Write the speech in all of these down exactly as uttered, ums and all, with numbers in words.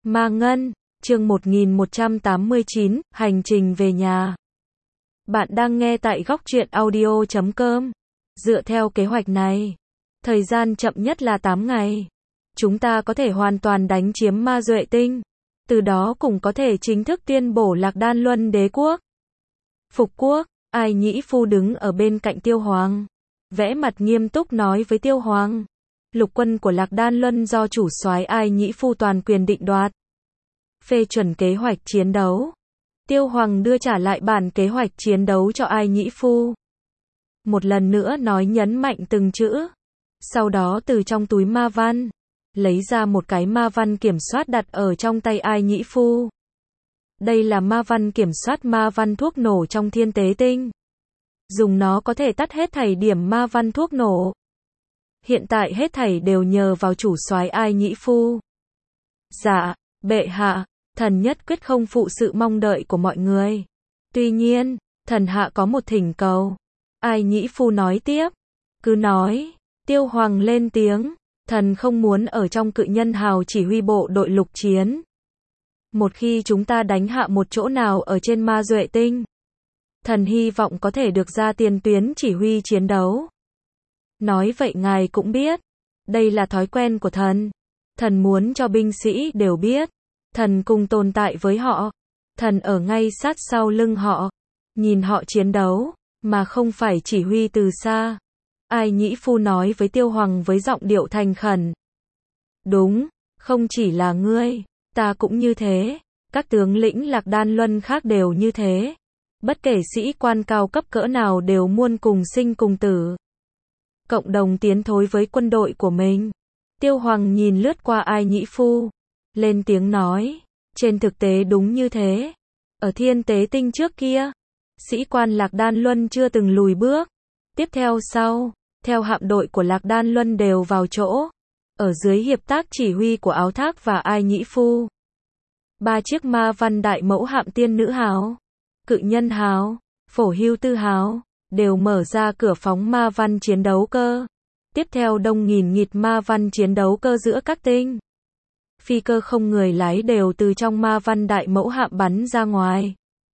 Ma Ngân, chương một nghìn một trăm tám mươi chín, hành trình về nhà. Bạn đang nghe tại góc truyện audio chấm com. Dựa theo kế hoạch này, thời gian chậm nhất là tám ngày. Chúng ta có thể hoàn toàn đánh chiếm Ma Duệ Tinh. Từ đó cũng có thể chính thức tuyên bố Lạc Đan Luân đế quốc. Phục quốc, Ai Nhĩ Phu đứng ở bên cạnh Tiêu Hoàng. Vẽ mặt nghiêm túc nói với Tiêu Hoàng. Lục quân của Lạc Đan Luân do chủ soái Ai Nhĩ Phu toàn quyền định đoạt. Phê chuẩn kế hoạch chiến đấu. Tiêu Hoàng đưa trả lại bản kế hoạch chiến đấu cho Ai Nhĩ Phu. Một lần nữa nói nhấn mạnh từng chữ. Sau đó từ trong túi ma văn, lấy ra một cái ma văn kiểm soát đặt ở trong tay Ai Nhĩ Phu. Đây là ma văn kiểm soát ma văn thuốc nổ trong thiên tế tinh. Dùng nó có thể tắt hết thảy điểm ma văn thuốc nổ. Hiện tại hết thảy đều nhờ vào chủ soái Ai Nhĩ Phu. Dạ, bệ hạ, thần nhất quyết không phụ sự mong đợi của mọi người. Tuy nhiên, thần hạ có một thỉnh cầu. Ai Nhĩ Phu nói tiếp. Cứ nói, Tiêu Hoàng lên tiếng. Thần không muốn ở trong cự nhân hào chỉ huy bộ đội lục chiến. Một khi chúng ta đánh hạ một chỗ nào ở trên Ma Duệ Tinh, thần hy vọng có thể được ra tiền tuyến chỉ huy chiến đấu. Nói vậy ngài cũng biết, đây là thói quen của thần. Thần muốn cho binh sĩ đều biết, thần cùng tồn tại với họ. Thần ở ngay sát sau lưng họ, nhìn họ chiến đấu, mà không phải chỉ huy từ xa. Ai Nhĩ Phu nói với Tiêu Hoàng với giọng điệu thành khẩn. Đúng, không chỉ là ngươi, ta cũng như thế. Các tướng lĩnh Lạc Đan Luân khác đều như thế. Bất kể sĩ quan cao cấp cỡ nào đều muốn cùng sinh cùng tử, cộng đồng tiến thối với quân đội của mình. Tiêu Hoàng nhìn lướt qua Ai Nhĩ Phu, lên tiếng nói, trên thực tế đúng như thế. Ở thiên tế tinh trước kia, sĩ quan Lạc Đan Luân chưa từng lùi bước. Tiếp theo sau, theo hạm đội của Lạc Đan Luân đều vào chỗ, ở dưới hiệp tác chỉ huy của Áo Thác và Ai Nhĩ Phu. Ba chiếc ma văn đại mẫu hạm tiên nữ hào, cự nhân hào, phổ hưu tư hào, đều mở ra cửa phóng ma văn chiến đấu cơ. Tiếp theo đông nghìn nghịt ma văn chiến đấu cơ giữa các tinh. Phi cơ không người lái đều từ trong ma văn đại mẫu hạm bắn ra ngoài.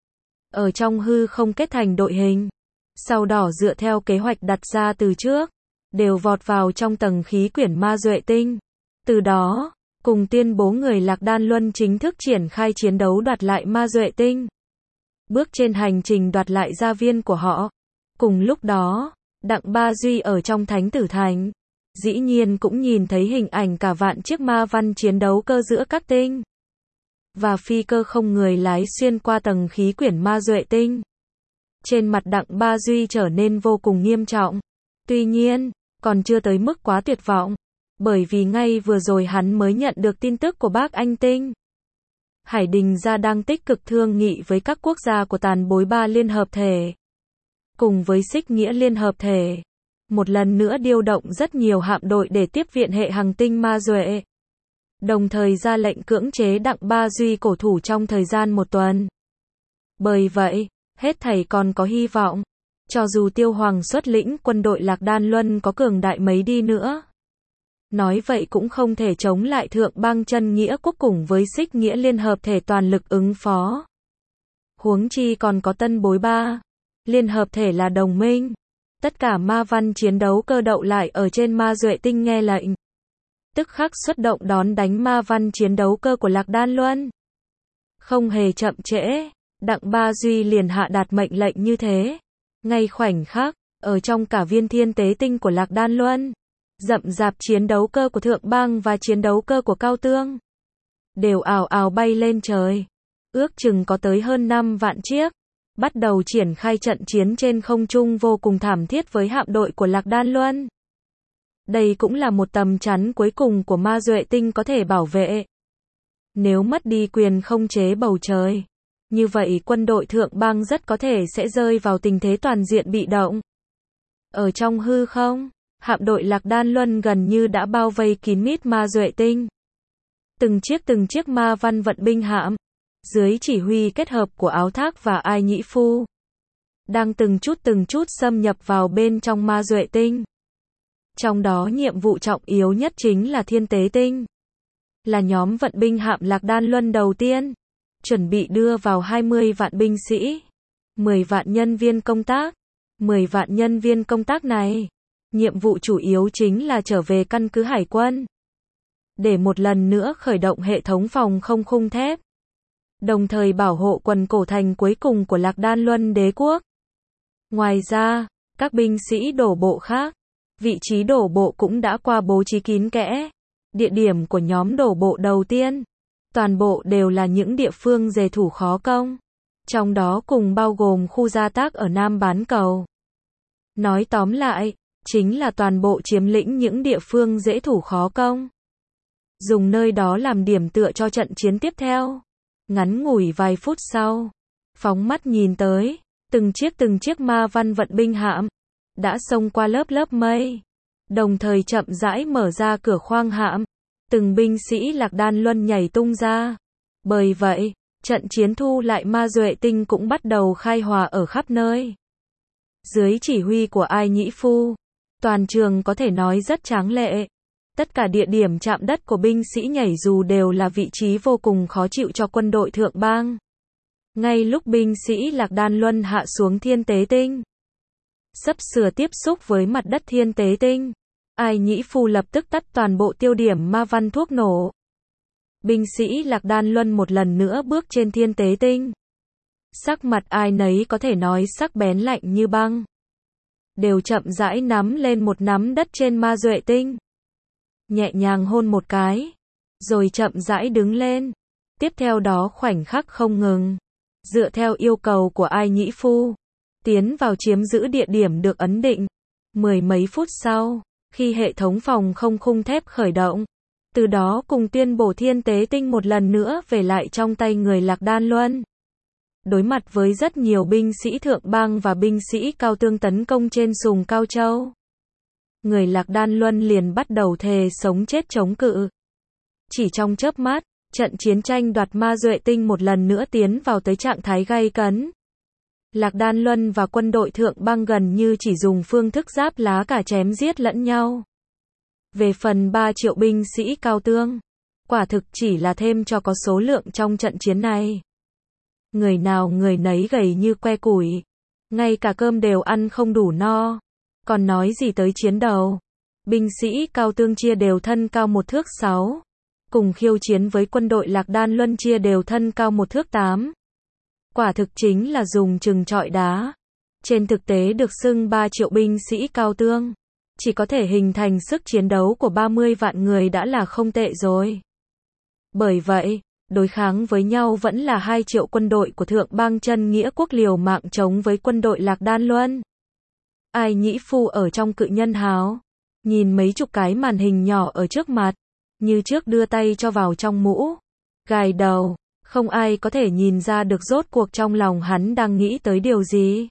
Ở trong hư không kết thành đội hình. Sau đó dựa theo kế hoạch đặt ra từ trước, đều vọt vào trong tầng khí quyển Ma Duệ Tinh. Từ đó, cùng tuyên bố người Lạc Đan Luân chính thức triển khai chiến đấu đoạt lại Ma Duệ Tinh. Bước trên hành trình đoạt lại gia viên của họ. Cùng lúc đó, Đặng Ba Duy ở trong Thánh Tử Thành, dĩ nhiên cũng nhìn thấy hình ảnh cả vạn chiếc ma văn chiến đấu cơ giữa các tinh. Và phi cơ không người lái xuyên qua tầng khí quyển Ma Duệ Tinh. Trên mặt Đặng Ba Duy trở nên vô cùng nghiêm trọng. Tuy nhiên, còn chưa tới mức quá tuyệt vọng. Bởi vì ngay vừa rồi hắn mới nhận được tin tức của bác Anh Tinh. Hải Đình gia đang tích cực thương nghị với các quốc gia của tàn bối ba liên hợp thể. Cùng với Xích Nghĩa liên hợp thể. Một lần nữa điều động rất nhiều hạm đội để tiếp viện hệ hành tinh Ma Duệ. Đồng thời ra lệnh cưỡng chế Đặng Ba Duy cổ thủ trong thời gian một tuần. Bởi vậy, hết thảy còn có hy vọng. Cho dù Tiêu Hoàng xuất lĩnh quân đội Lạc Đan Luân có cường đại mấy đi nữa. Nói vậy cũng không thể chống lại Thượng Bang Chân Nghĩa quốc cùng với Xích Nghĩa liên hợp thể toàn lực ứng phó. Huống chi còn có Tân Bối Ba. Liên hợp thể là đồng minh. Tất cả ma văn chiến đấu cơ đậu lại ở trên Ma Duệ Tinh nghe lệnh. Tức khắc xuất động đón đánh ma văn chiến đấu cơ của Lạc Đan Luân. Không hề chậm trễ, Đặng Ba Duy liền hạ đạt mệnh lệnh như thế. Ngay khoảnh khắc, ở trong cả viên thiên tế tinh của Lạc Đan Luân, rậm rạp chiến đấu cơ của Thượng Bang và chiến đấu cơ của Cao Tương đều ào ào bay lên trời. Ước chừng có tới hơn năm vạn chiếc. Bắt đầu triển khai trận chiến trên không trung vô cùng thảm thiết với hạm đội của Lạc Đan Luân. Đây cũng là một tầm chắn cuối cùng của Ma Duệ Tinh có thể bảo vệ. Nếu mất đi quyền không chế bầu trời, như vậy quân đội Thượng Bang rất có thể sẽ rơi vào tình thế toàn diện bị động. Ở trong hư không, hạm đội Lạc Đan Luân gần như đã bao vây kín mít Ma Duệ Tinh. Từng chiếc từng chiếc ma văn vận binh hạm, dưới chỉ huy kết hợp của Áo Thác và Ai Nhĩ Phu, đang từng chút từng chút xâm nhập vào bên trong Ma Duệ Tinh. Trong đó nhiệm vụ trọng yếu nhất chính là thiên tế tinh. là nhóm vận binh hạm Lạc Đan Luân đầu tiên, chuẩn bị đưa vào hai mươi vạn binh sĩ, mười vạn nhân viên công tác. mười vạn nhân viên công tác này, nhiệm vụ chủ yếu chính là trở về căn cứ hải quân, để một lần nữa khởi động hệ thống phòng không khung thép, đồng thời bảo hộ quần cổ thành cuối cùng của Lạc Đan Luân đế quốc. Ngoài ra, các binh sĩ đổ bộ khác, vị trí đổ bộ cũng đã qua bố trí kín kẽ. Địa điểm của nhóm đổ bộ đầu tiên, toàn bộ đều là những địa phương dề thủ khó công, trong đó cùng bao gồm khu gia tác ở Nam Bán Cầu. Nói tóm lại, chính là toàn bộ chiếm lĩnh những địa phương dễ thủ khó công, dùng nơi đó làm điểm tựa cho trận chiến tiếp theo. Ngắn ngủi vài phút sau, phóng mắt nhìn tới, từng chiếc từng chiếc ma văn vận binh hạm đã xông qua lớp lớp mây, đồng thời chậm rãi mở ra cửa khoang hạm, từng binh sĩ Lạc Đan Luân nhảy tung ra. Bởi vậy, trận chiến thu lại ma duệ tinh cũng bắt đầu khai hỏa ở khắp nơi. Dưới chỉ huy của Ai Nhĩ Phu, toàn trường có thể nói rất tráng lệ. Tất cả địa điểm chạm đất của binh sĩ nhảy dù đều là vị trí vô cùng khó chịu cho quân đội thượng bang. Ngay lúc binh sĩ Lạc Đan Luân hạ xuống thiên tế tinh, sắp sửa tiếp xúc với mặt đất thiên tế tinh, Ai Nhĩ Phu lập tức tắt toàn bộ tiêu điểm ma văn thuốc nổ. Binh sĩ Lạc Đan Luân một lần nữa bước trên thiên tế tinh. Sắc mặt ai nấy có thể nói sắc bén lạnh như băng. Đều chậm rãi nắm lên một nắm đất trên ma duệ tinh. Nhẹ nhàng hôn một cái, rồi chậm rãi đứng lên. Tiếp theo đó khoảnh khắc không ngừng, dựa theo yêu cầu của Ai Nhĩ Phu, tiến vào chiếm giữ địa điểm được ấn định. Mười mấy phút sau, khi hệ thống phòng không khung thép khởi động, từ đó cùng tuyên bố thiên tế tinh một lần nữa về lại trong tay người Lạc Đan Luân. Đối mặt với rất nhiều binh sĩ thượng bang và binh sĩ cao tương tấn công trên Sùng Cao Châu, người Lạc Đan Luân liền bắt đầu thề sống chết chống cự. Chỉ trong chớp mắt, trận chiến tranh đoạt ma duệ tinh một lần nữa tiến vào tới trạng thái gay cấn. Lạc Đan Luân và quân đội thượng bang gần như chỉ dùng phương thức giáp lá cả chém giết lẫn nhau. Về phần ba triệu binh sĩ cao tương, quả thực chỉ là thêm cho có số lượng trong trận chiến này. Người nào người nấy gầy như que củi, ngay cả cơm đều ăn không đủ no, còn nói gì tới chiến đấu. Binh sĩ cao tương chia đều thân cao một thước sáu, cùng khiêu chiến với quân đội Lạc Đan Luân chia đều thân cao một thước tám. Quả thực chính là dùng chừng chọi đá. Trên thực tế được xưng ba triệu binh sĩ cao tương, chỉ có thể hình thành sức chiến đấu của ba mươi vạn người đã là không tệ rồi. Bởi vậy, đối kháng với nhau vẫn là hai triệu quân đội của thượng bang chân nghĩa quốc liều mạng chống với quân đội Lạc Đan Luân. Ai Nhĩ Phu ở trong cự nhân hào, nhìn mấy chục cái màn hình nhỏ ở trước mặt, như trước đưa tay cho vào trong mũ, gài đầu, không ai có thể nhìn ra được rốt cuộc trong lòng hắn đang nghĩ tới điều gì.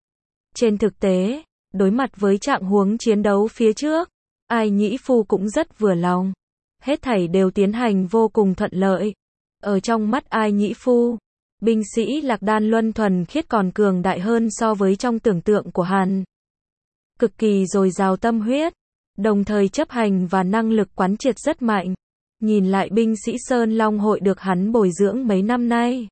Trên thực tế, đối mặt với trạng huống chiến đấu phía trước, Ai Nhĩ Phu cũng rất vừa lòng. Hết thảy đều tiến hành vô cùng thuận lợi. Ở trong mắt Ai Nhĩ Phu, binh sĩ Lạc Đan Luân thuần khiết còn cường đại hơn so với trong tưởng tượng của hắn. Cực kỳ dồi dào tâm huyết, đồng thời chấp hành và năng lực quán triệt rất mạnh. Nhìn lại binh sĩ Sơn Long hội được hắn bồi dưỡng mấy năm nay,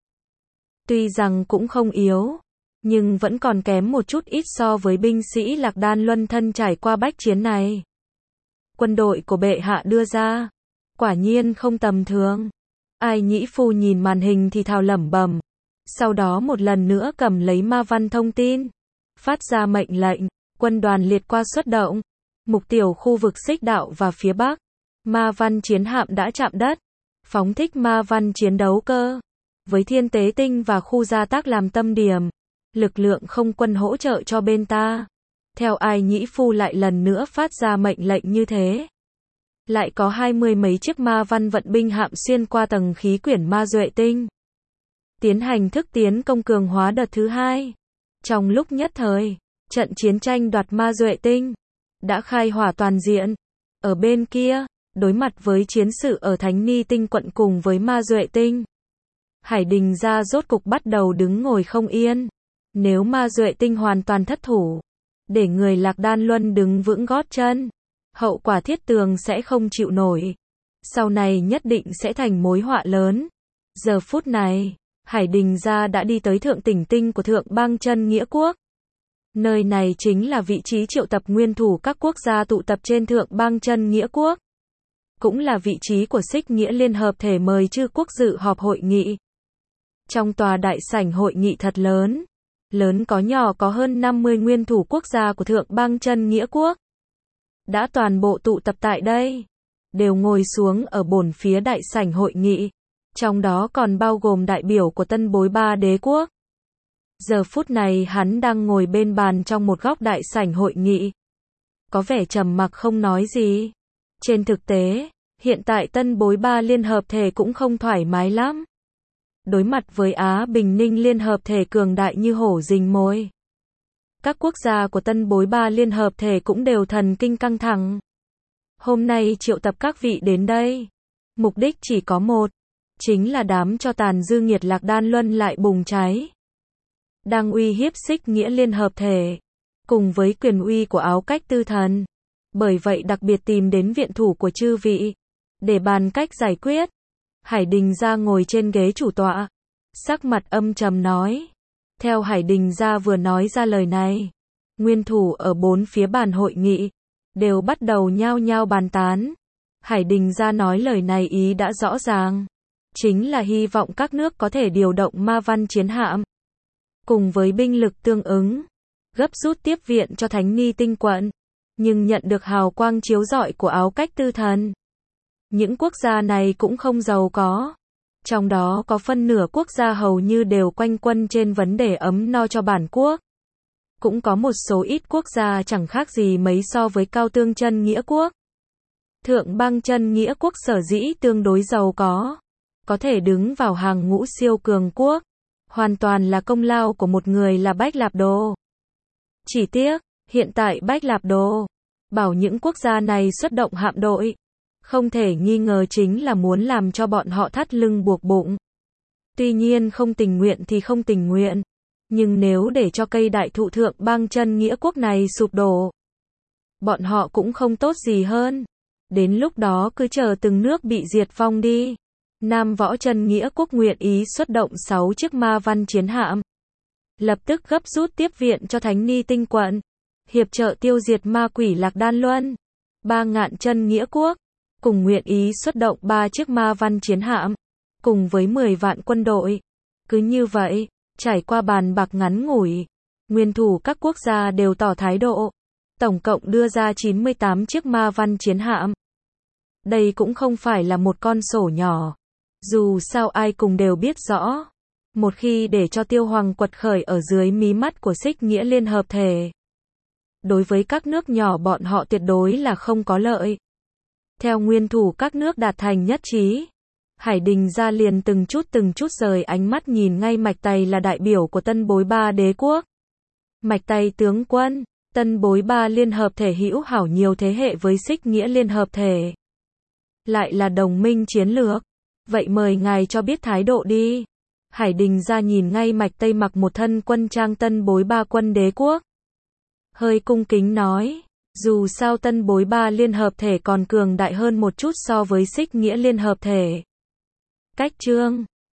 tuy rằng cũng không yếu, nhưng vẫn còn kém một chút ít so với binh sĩ Lạc Đan Luân thân trải qua bách chiến này. Quân đội của bệ hạ đưa ra, quả nhiên không tầm thường. Ai Nhĩ Phu nhìn màn hình thì thào lẩm bẩm, sau đó một lần nữa cầm lấy ma văn thông tin, phát ra mệnh lệnh, quân đoàn liệt qua xuất động, mục tiêu khu vực Xích Đạo và phía Bắc. Ma văn chiến hạm đã chạm đất, phóng thích ma văn chiến đấu cơ, với thiên tế tinh và khu gia tác làm tâm điểm, lực lượng không quân hỗ trợ cho bên ta. Theo Ai Nhĩ Phu lại lần nữa phát ra mệnh lệnh như thế. Lại có hai mươi mấy chiếc ma văn vận binh hạm xuyên qua tầng khí quyển ma duệ tinh, tiến hành thức tiến công cường hóa đợt thứ hai. Trong lúc nhất thời, trận chiến tranh đoạt ma duệ tinh đã khai hỏa toàn diện. Ở bên kia, đối mặt với chiến sự ở Thánh Ni tinh quận cùng với ma duệ tinh, Hải Đình gia rốt cục bắt đầu đứng ngồi không yên. Nếu ma duệ tinh hoàn toàn thất thủ, để người Lạc Đan Luân đứng vững gót chân, hậu quả thiết tường sẽ không chịu nổi. sau này nhất định sẽ thành mối họa lớn. Giờ phút này, Hải Đình Gia đã đi tới thượng tỉnh tinh của Thượng Bang Chân Nghĩa Quốc. Nơi này chính là vị trí triệu tập nguyên thủ các quốc gia tụ tập trên Thượng Bang Chân Nghĩa Quốc. Cũng là vị trí của Xích Nghĩa Liên Hợp Thể mời chư quốc dự họp hội nghị. Trong tòa đại sảnh hội nghị thật lớn, lớn có nhỏ có hơn năm mươi nguyên thủ quốc gia của Thượng Bang Chân Nghĩa Quốc. Đã toàn bộ tụ tập tại đây, đều ngồi xuống ở bổn phía đại sảnh hội nghị. Trong đó còn bao gồm đại biểu của Tân Bối Ba Đế Quốc. Giờ phút này hắn đang ngồi bên bàn trong một góc đại sảnh hội nghị. Có vẻ trầm mặc không nói gì. Trên thực tế, hiện tại Tân Bối Ba Liên Hợp Thể cũng không thoải mái lắm. Đối mặt với Á Bình Ninh Liên Hợp Thể cường đại như hổ rình mồi. Các quốc gia của Tân Bối Ba Liên Hợp Thể cũng đều thần kinh căng thẳng. Hôm nay triệu tập các vị đến đây. Mục đích chỉ có một. Chính là đám cho tàn dư nghiệt Lạc Đan Luân lại bùng cháy. Đang uy hiếp Xích Nghĩa Liên Hợp Thể. Cùng với quyền uy của Áo Cách Tư Thần. Bởi vậy đặc biệt tìm đến viện thủ của chư vị. Để bàn cách giải quyết. Hải Đình Gia ngồi trên ghế chủ tọa. Sắc mặt âm trầm nói. Theo Hải Đình Gia vừa nói ra lời này. Nguyên thủ ở bốn phía bàn hội nghị. Đều bắt đầu nhao nhao bàn tán. Hải Đình Gia nói lời này ý đã rõ ràng. Chính là hy vọng các nước có thể điều động ma văn chiến hạm. Cùng với binh lực tương ứng. Gấp rút tiếp viện cho Thánh Ni Tinh quận. Nhưng nhận được hào quang chiếu rọi của Áo Cách Tư Thần. Những quốc gia này cũng không giàu có. Trong đó có phân nửa quốc gia hầu như đều quanh quẩn trên vấn đề ấm no cho bản quốc. Cũng có một số ít quốc gia chẳng khác gì mấy so với Cao Tương Chân Nghĩa Quốc. Thượng Bang Chân Nghĩa Quốc sở dĩ tương đối giàu có. Có thể đứng vào hàng ngũ siêu cường quốc. Hoàn toàn là công lao của một người là Bách Lạp Đồ. Chỉ tiếc, hiện tại Bách Lạp Đồ bảo những quốc gia này xuất động hạm đội. Không thể nghi ngờ chính là muốn làm cho bọn họ thắt lưng buộc bụng. Tuy nhiên không tình nguyện thì không tình nguyện. Nhưng nếu để cho cây đại thụ Thượng Bang Chân Nghĩa Quốc này sụp đổ. Bọn họ cũng không tốt gì hơn. Đến lúc đó cứ chờ từng nước bị diệt vong đi. Nam Võ Chân Nghĩa Quốc nguyện ý xuất động sáu chiếc ma văn chiến hạm. Lập tức gấp rút tiếp viện cho Thánh Ni Tinh quận. Hiệp trợ tiêu diệt ma quỷ Lạc Đan Luân. Ba Ngạn Chân Nghĩa Quốc. Cùng nguyện ý xuất động ba chiếc ma văn chiến hạm. Cùng với mười vạn quân đội. Cứ như vậy, trải qua bàn bạc ngắn ngủi. Nguyên thủ các quốc gia đều tỏ thái độ. Tổng cộng đưa ra chín mươi tám chiếc ma văn chiến hạm. Đây cũng không phải là một con sổ nhỏ. Dù sao ai cùng đều biết rõ. Một khi để cho Tiêu Hoàng quật khởi ở dưới mí mắt của Xích Nghĩa Liên Hợp Thể. Đối với các nước nhỏ bọn họ tuyệt đối là không có lợi. Theo nguyên thủ các nước đạt thành nhất trí. Hải Đình Gia liền từng chút từng chút rời ánh mắt nhìn ngay Mạch Tày là đại biểu của Tân Bối Ba Đế Quốc. Mạch Tày tướng quân, Tân Bối Ba Liên Hợp Thể hữu hảo nhiều thế hệ với Xích Nghĩa Liên Hợp Thể. Lại là đồng minh chiến lược. Vậy mời ngài cho biết thái độ đi. Hải Đình Gia nhìn ngay Mạch Tây mặc một thân quân trang Tân Bối Ba Quân Đế Quốc. Hơi cung kính nói. Dù sao Tân Bối Ba Liên Hợp Thể còn cường đại hơn một chút so với Xích Nghĩa Liên Hợp Thể. Cách trương,